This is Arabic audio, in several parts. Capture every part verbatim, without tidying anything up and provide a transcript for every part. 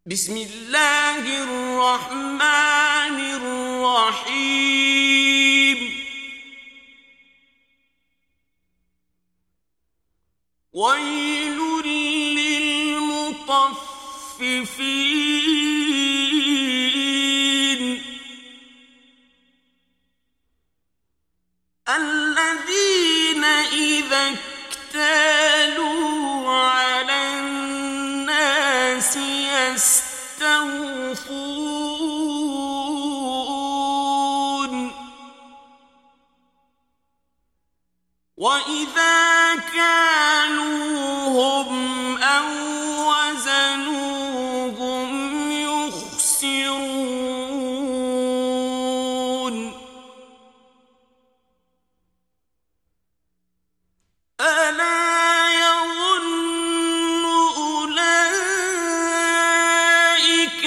بسم الله الرحمن الرحيم ويل للمطففين الذين إذا اكتالوا على الناس يستوفون وإذا كالوهم أو وزنوهم يخسرون ألا يظن أولئك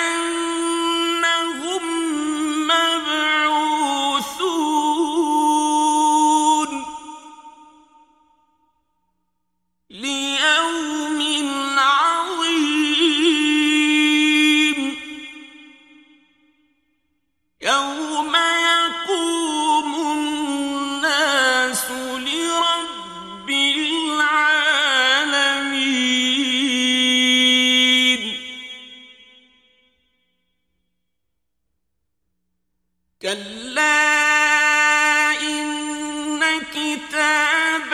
أنهم مبعوثون ليوم عظيم يوم يقوم الناس لرب العالمين كلا إن كتاب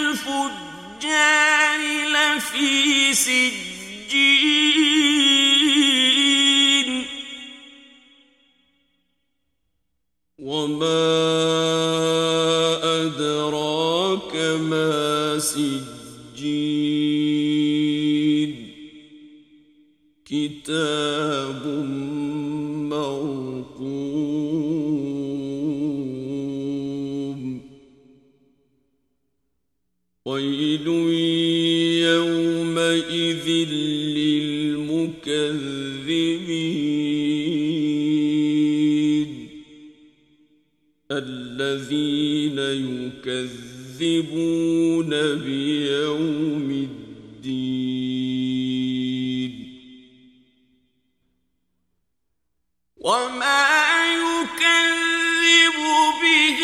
الفجار لفي سجين وما أدراك ما سجين كتاب مرقوم ويل يومئذ للمكذبين الذين يكذبون بيوم الدين وما يكذب به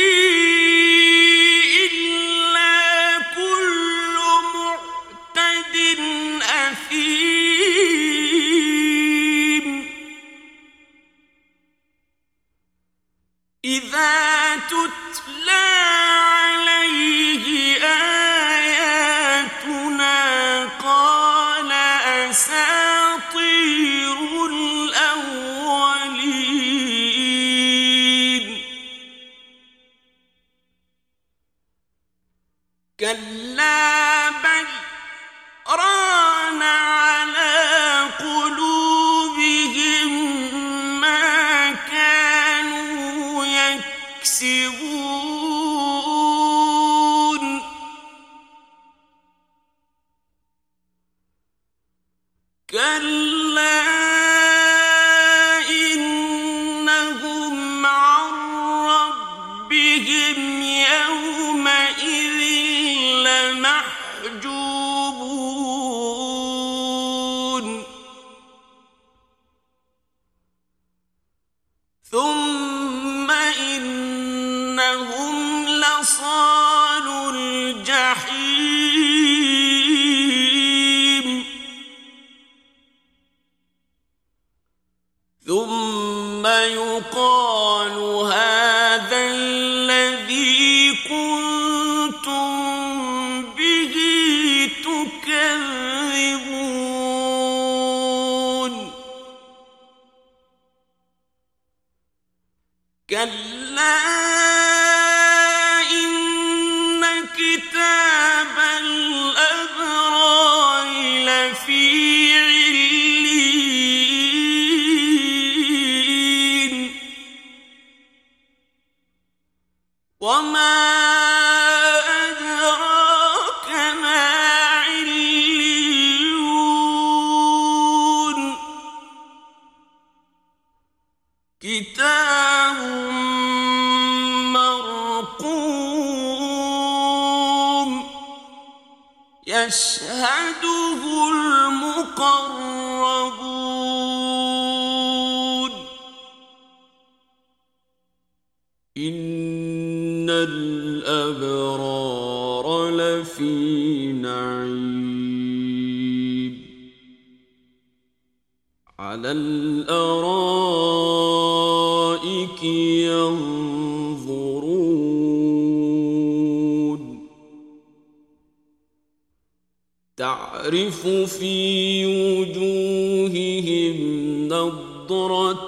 إلا كل معتد أثيم إذا تتلى عليه آياتنا قال أساطير الأولين كلا بل ران على قلوبهم ما كانوا يكسبون كلا إنهم عن ربهم يومئذ لمحجوبون ثم إنهم لصالو الجحيم ثم يقال هذا الذي كنتم به تكذبون كلا إن كتاب الأبرار لفي عليين وما أدراك ما عليون كتاب مرقوم يشهده المقربون إن الأبرار لفي نعيم على الأرائك ينظرون تعرف في وجوههم نضرة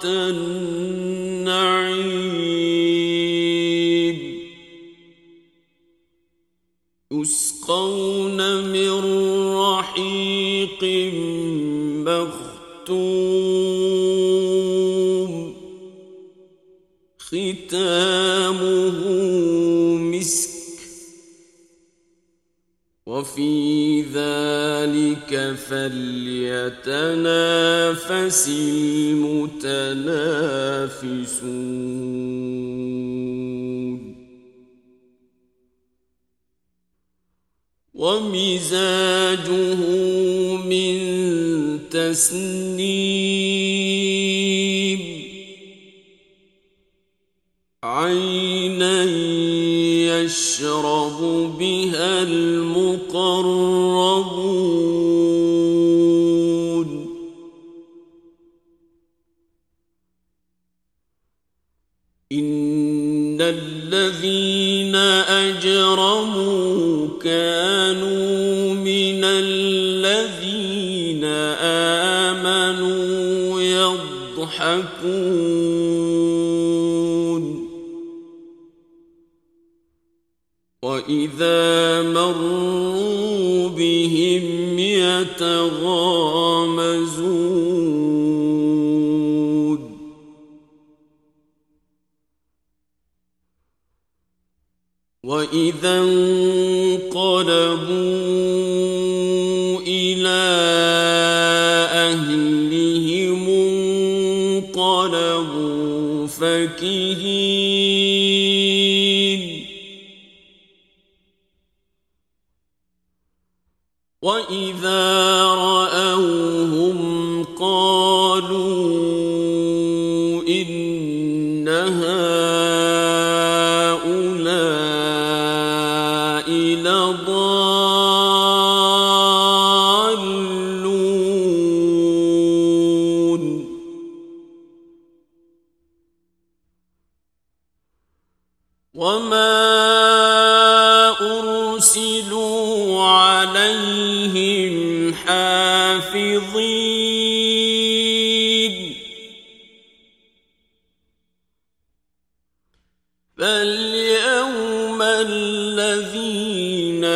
النعيم يسقون من رحيق مختوم ختامه مسك وفي ذلك فليتنافس المتنافسون ومزاجه من تسنيم عينا يشرب بها المقربون إن الذين أجرموا كانوا من الذين آمنوا يضحكون وإذا مروا بهم يتغامزون وإذا انقلبوا إلى أهلهم انقلبوا فكهين وإذا رأوهم قالوا إن هؤلاء لضالون وما أرسلوا عليهم حافظين فاليوم الذين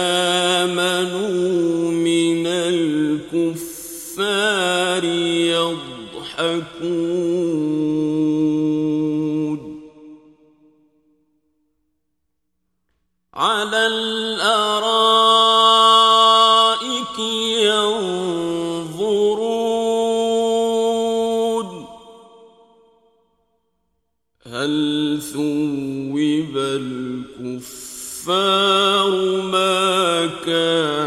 آمنوا من الكفار يضحكون على الأرائك ينظرون هل ثوب الكفار ما كانوا